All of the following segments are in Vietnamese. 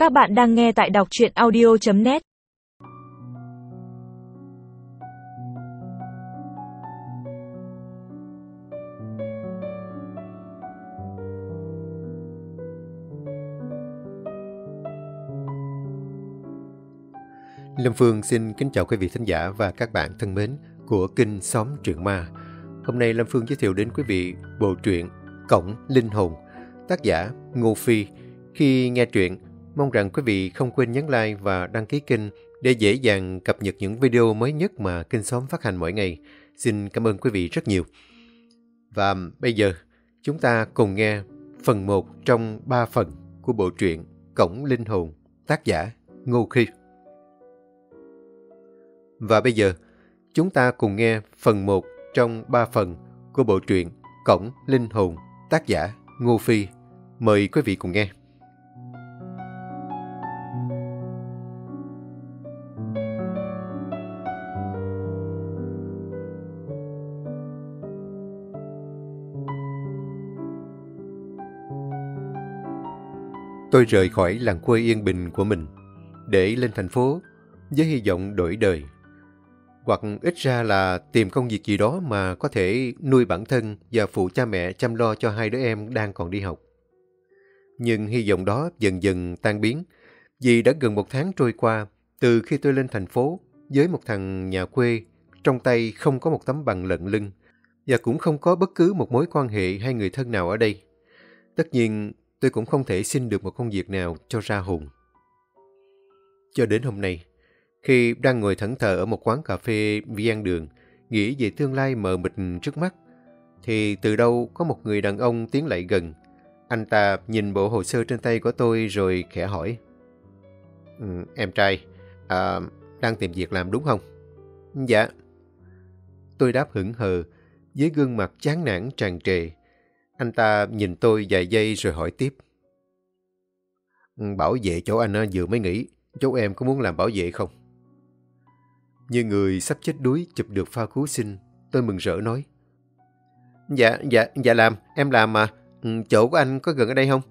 Các bạn đang nghe tại đọc truyện audio.net. Lâm Phương xin kính chào quý vị thính giả và các bạn thân mến của kênh Xóm Truyện Ma. Hôm nay Lâm Phương giới thiệu đến quý vị bộ truyện Cổng Linh Hồn, tác giả Ngô Phi. Khi nghe truyện, mong rằng quý vị không quên nhấn like và đăng ký kênh để dễ dàng cập nhật những video mới nhất mà kênh Xóm phát hành mỗi ngày. Xin cảm ơn quý vị rất nhiều. Và bây giờ, chúng ta cùng nghe phần 1 trong 3 phần của bộ truyện Cổng Linh Hồn, tác giả Ngô Phi. Và bây giờ, chúng ta cùng nghe phần 1 trong 3 phần của bộ truyện Cổng Linh Hồn, tác giả Ngô Phi. Mời quý vị cùng nghe. Tôi rời khỏi làng quê yên bình của mình để lên thành phố với hy vọng đổi đời. Hoặc ít ra là tìm công việc gì đó mà có thể nuôi bản thân và phụ cha mẹ chăm lo cho hai đứa em đang còn đi học. Nhưng hy vọng đó dần dần tan biến, vì đã gần 1 tháng trôi qua từ khi tôi lên thành phố với một thằng nhà quê, trong tay không có một tấm bằng lận lưng và cũng không có bất cứ một mối quan hệ hay người thân nào ở đây. Tất nhiên, tôi cũng không thể xin được một công việc nào cho ra hồn. Cho đến hôm nay, khi đang ngồi thẫn thờ ở một quán cà phê ven đường, nghĩ về tương lai mờ mịt trước mắt, thì từ đâu có một người đàn ông tiến lại gần. Anh ta nhìn bộ hồ sơ trên tay của tôi rồi khẽ hỏi. Em trai, đang tìm việc làm đúng không? Dạ. Tôi đáp hững hờ, với gương mặt chán nản tràn trề. Anh ta nhìn tôi vài giây rồi hỏi tiếp. Bảo vệ chỗ anh vừa mới nghỉ, chỗ em có muốn làm bảo vệ không? Như người sắp chết đuối chụp được phao cứu sinh, tôi mừng rỡ nói. Dạ làm, em làm mà. Chỗ của anh có gần ở đây không?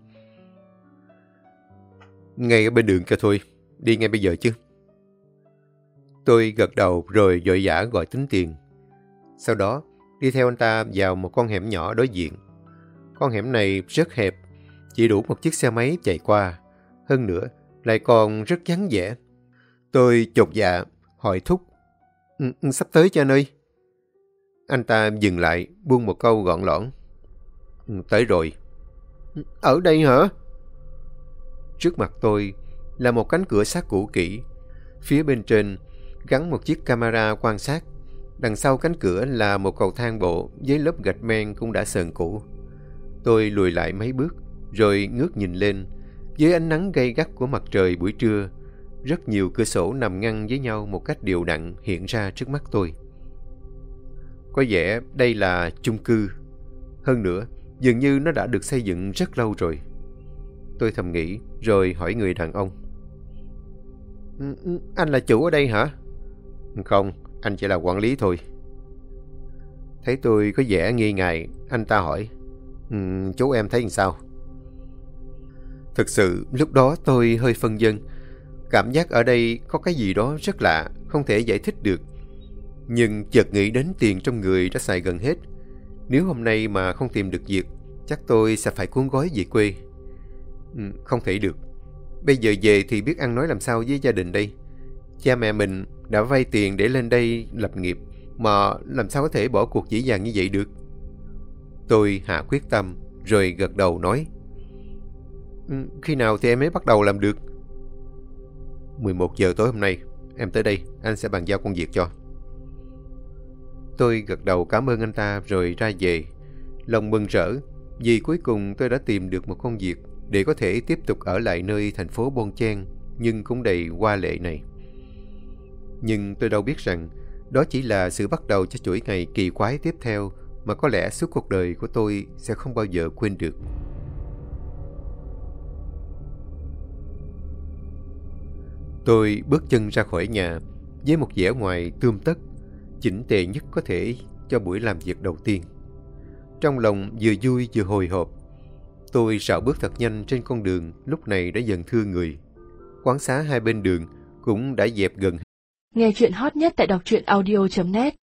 Ngay ở bên đường kia thôi, đi ngay bây giờ chứ. Tôi gật đầu rồi vội vã gọi tính tiền. Sau đó, đi theo anh ta vào một con hẻm nhỏ đối diện. Con hẻm này rất hẹp, chỉ đủ một chiếc xe máy chạy qua. Hơn nữa, lại còn rất vắng vẻ. Tôi chột dạ, hỏi thúc. Sắp tới cho anh ơi. Anh ta dừng lại, buông một câu gọn lõn. Tới rồi. Ở đây hả? Trước mặt tôi là một cánh cửa sắt cũ kỹ. Phía bên trên gắn một chiếc camera quan sát. Đằng sau cánh cửa là một cầu thang bộ với lớp gạch men cũng đã sờn cũ. Tôi lùi lại mấy bước, rồi ngước nhìn lên. Dưới ánh nắng gay gắt của mặt trời buổi trưa, rất nhiều cửa sổ nằm ngăn với nhau một cách đều đặn hiện ra trước mắt tôi. Có vẻ đây là chung cư. Hơn nữa, dường như nó đã được xây dựng rất lâu rồi. Tôi thầm nghĩ, rồi hỏi người đàn ông. Anh là chủ ở đây hả? Không, anh chỉ là quản lý thôi. Thấy tôi có vẻ nghi ngại, anh ta hỏi. Chú em thấy làm sao? Thực sự, lúc đó tôi hơi phân vân. Cảm giác ở đây có cái gì đó rất lạ, không thể giải thích được. Nhưng chợt nghĩ đến tiền trong người đã xài gần hết. Nếu hôm nay mà không tìm được việc, chắc tôi sẽ phải cuốn gói về quê. Không thể được. Bây giờ về thì biết ăn nói làm sao với gia đình đây. Cha mẹ mình đã vay tiền để lên đây lập nghiệp, mà làm sao có thể bỏ cuộc dễ dàng như vậy được. Tôi hạ quyết tâm, rồi gật đầu nói. Khi nào thì em mới bắt đầu làm được? 11 giờ tối hôm nay, em tới đây, anh sẽ bàn giao công việc cho. Tôi gật đầu cảm ơn anh ta rồi ra về. Lòng mừng rỡ, vì cuối cùng tôi đã tìm được một công việc để có thể tiếp tục ở lại nơi thành phố bon chen nhưng cũng đầy hoa lệ này. Nhưng tôi đâu biết rằng đó chỉ là sự bắt đầu cho chuỗi ngày kỳ quái tiếp theo mà có lẽ suốt cuộc đời của tôi sẽ không bao giờ quên được. Tôi bước chân ra khỏi nhà với một vẻ ngoài tươm tất, chỉnh tề nhất có thể cho buổi làm việc đầu tiên. Trong lòng vừa vui vừa hồi hộp. Tôi rảo bước thật nhanh trên con đường lúc này đã dần thưa người. Quán xá hai bên đường cũng đã dẹp gần. Nghe chuyện hot nhất tại đọc truyện audio.net